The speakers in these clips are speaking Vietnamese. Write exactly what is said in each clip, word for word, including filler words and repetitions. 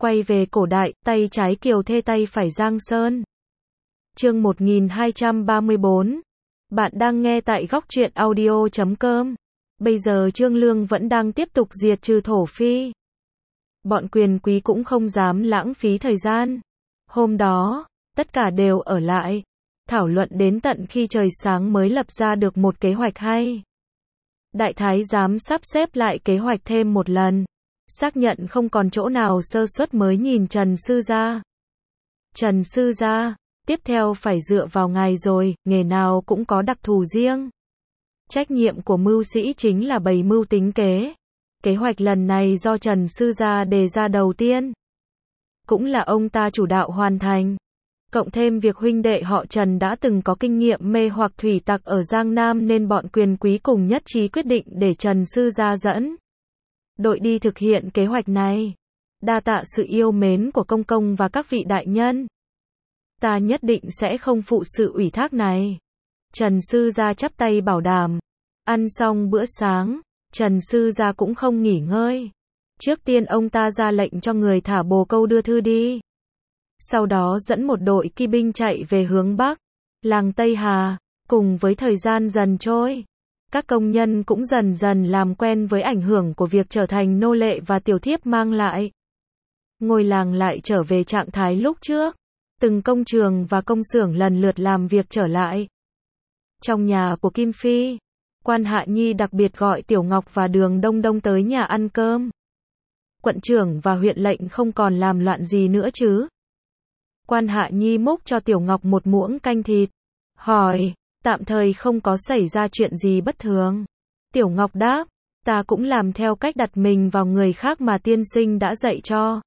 Quay về cổ đại, tay trái Kiều Thê tay phải Giang Sơn. Chương một nghìn hai trăm ba mươi bốn. Bạn đang nghe tại góc truyện audio chấm com. Bây giờ Trương Lương vẫn đang tiếp tục diệt trừ thổ phi. Bọn quyền quý cũng không dám lãng phí thời gian. Hôm đó, tất cả đều ở lại, thảo luận đến tận khi trời sáng mới lập ra được một kế hoạch hay. Đại thái giám sắp xếp lại kế hoạch thêm một lần, xác nhận không còn chỗ nào sơ suất mới nhìn Trần Sư Gia. Trần Sư Gia, tiếp theo phải dựa vào ngài rồi, nghề nào cũng có đặc thù riêng. Trách nhiệm của mưu sĩ chính là bày mưu tính kế. Kế hoạch lần này do Trần Sư Gia đề ra đầu tiên, cũng là ông ta chủ đạo hoàn thành. Cộng thêm việc huynh đệ họ Trần đã từng có kinh nghiệm mê hoặc thủy tặc ở Giang Nam nên bọn quyền quý cùng nhất trí quyết định để Trần Sư Gia dẫn đội đi thực hiện kế hoạch này. Đa tạ sự yêu mến của công công và các vị đại nhân. Ta nhất định sẽ không phụ sự ủy thác này. Trần Sư Gia chắp tay bảo đảm. Ăn xong bữa sáng, Trần Sư Gia cũng không nghỉ ngơi. Trước tiên ông ta ra lệnh cho người thả bồ câu đưa thư đi. Sau đó dẫn một đội kỵ binh chạy về hướng Bắc, làng Tây Hà. Cùng với thời gian dần trôi, các công nhân cũng dần dần làm quen với ảnh hưởng của việc trở thành nô lệ và tiểu thiếp mang lại. Ngôi làng lại trở về trạng thái lúc trước. Từng công trường và công xưởng lần lượt làm việc trở lại. Trong nhà của Kim Phi, Quan Hạ Nhi đặc biệt gọi Tiểu Ngọc và Đường Đông Đông tới nhà ăn cơm. Quận trưởng và huyện lệnh không còn làm loạn gì nữa chứ? Quan Hạ Nhi múc cho Tiểu Ngọc một muỗng canh thịt. Hỏi, tạm thời không có xảy ra chuyện gì bất thường. Tiểu Ngọc đáp, ta cũng làm theo cách đặt mình vào người khác mà tiên sinh đã dạy cho.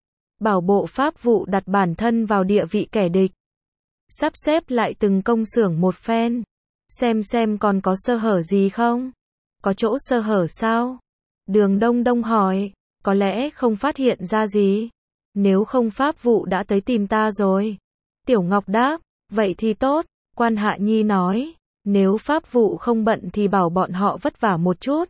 Bảo bộ pháp vụ đặt bản thân vào địa vị kẻ địch. Sắp xếp lại từng công xưởng một phen. Xem xem còn có sơ hở gì không? Có chỗ sơ hở sao? Đường Đông Đông hỏi, có lẽ không phát hiện ra gì. Nếu không pháp vụ đã tới tìm ta rồi. Tiểu Ngọc đáp, vậy thì tốt. Quan Hạ Nhi nói, nếu pháp vụ không bận thì bảo bọn họ vất vả một chút.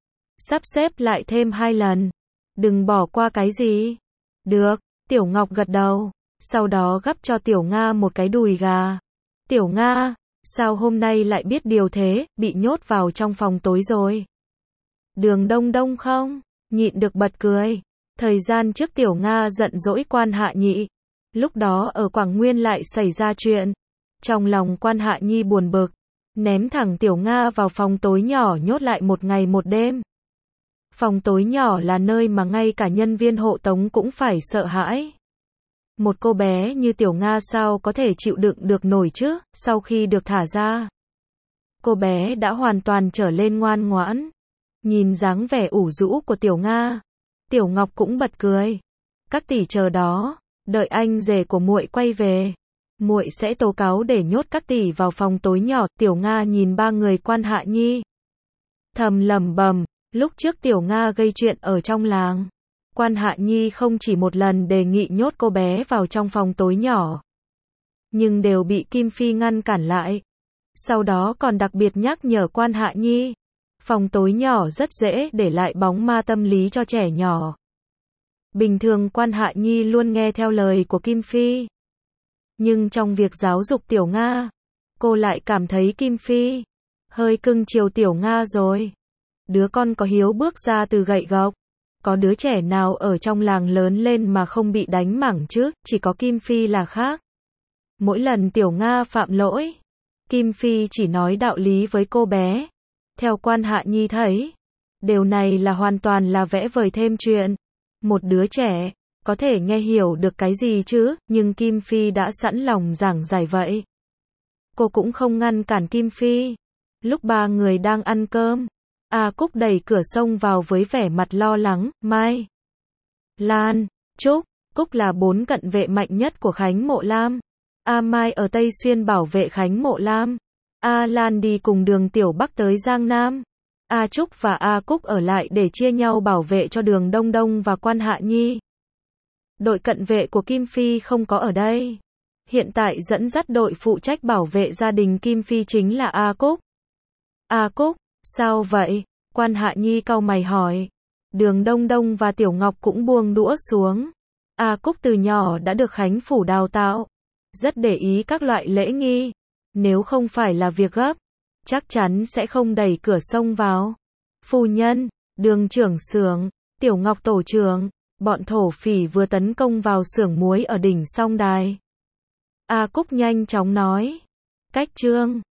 Sắp xếp lại thêm hai lần. Đừng bỏ qua cái gì. Được, Tiểu Ngọc gật đầu. Sau đó gắp cho Tiểu Nga một cái đùi gà. Tiểu Nga, sao hôm nay lại biết điều thế, bị nhốt vào trong phòng tối rồi? Đường Đông Đông không nhịn được bật cười. Thời gian trước Tiểu Nga giận dỗi Quan Hạ Nhi. Lúc đó ở Quảng Nguyên lại xảy ra chuyện. Trong lòng Quan Hạ Nhi buồn bực, ném thẳng Tiểu Nga vào phòng tối nhỏ nhốt lại một ngày một đêm. Phòng tối nhỏ là nơi mà ngay cả nhân viên hộ tống cũng phải sợ hãi. Một cô bé như Tiểu Nga sao có thể chịu đựng được nổi chứ? Sau khi được thả ra, cô bé đã hoàn toàn trở lên ngoan ngoãn. Nhìn dáng vẻ ủ rũ của Tiểu Nga, Tiểu Ngọc cũng bật cười. Các tỷ chờ đó, đợi anh rể của muội quay về, muội sẽ tố cáo để nhốt các tỷ vào phòng tối nhỏ. Tiểu Nga nhìn ba người Quan Hạ Nhi, thầm lẩm bẩm, lúc trước Tiểu Nga gây chuyện ở trong làng, Quan Hạ Nhi không chỉ một lần đề nghị nhốt cô bé vào trong phòng tối nhỏ, nhưng đều bị Kim Phi ngăn cản lại. Sau đó còn đặc biệt nhắc nhở Quan Hạ Nhi, phòng tối nhỏ rất dễ để lại bóng ma tâm lý cho trẻ nhỏ. Bình thường Quan Hạ Nhi luôn nghe theo lời của Kim Phi. Nhưng trong việc giáo dục Tiểu Nga, cô lại cảm thấy Kim Phi hơi cưng chiều Tiểu Nga rồi. Đứa con có hiếu bước ra từ gậy gộc. Có đứa trẻ nào ở trong làng lớn lên mà không bị đánh mẳng chứ, chỉ có Kim Phi là khác. Mỗi lần Tiểu Nga phạm lỗi, Kim Phi chỉ nói đạo lý với cô bé. Theo Quan Hạ Nhi thấy, điều này là hoàn toàn là vẽ vời thêm chuyện. Một đứa trẻ có thể nghe hiểu được cái gì chứ, nhưng Kim Phi đã sẵn lòng giảng giải vậy. Cô cũng không ngăn cản Kim Phi. Lúc ba người đang ăn cơm, A Cúc đẩy cửa xông vào với vẻ mặt lo lắng. Mai, Lan, Trúc, Cúc là bốn cận vệ mạnh nhất của Khánh Mộ Lam. A Mai ở Tây Xuyên bảo vệ Khánh Mộ Lam. A Lan đi cùng Đường Tiểu Bắc tới Giang Nam. A Trúc và A Cúc ở lại để chia nhau bảo vệ cho Đường Đông Đông và Quan Hạ Nhi. Đội cận vệ của Kim Phi không có ở đây. Hiện tại dẫn dắt đội phụ trách bảo vệ gia đình Kim Phi chính là A Cúc. A Cúc, sao vậy? Quan Hạ Nhi cau mày hỏi. Đường Đông Đông và Tiểu Ngọc cũng buông đũa xuống. A Cúc từ nhỏ đã được Khánh Phủ đào tạo, rất để ý các loại lễ nghi. Nếu không phải là việc gấp, chắc chắn sẽ không đẩy cửa xông vào. Phu nhân, Đường trưởng xưởng, Tiểu Ngọc tổ trưởng, bọn thổ phỉ vừa tấn công vào xưởng muối ở đỉnh Song Đài. A Cúc nhanh chóng nói. Cách Trương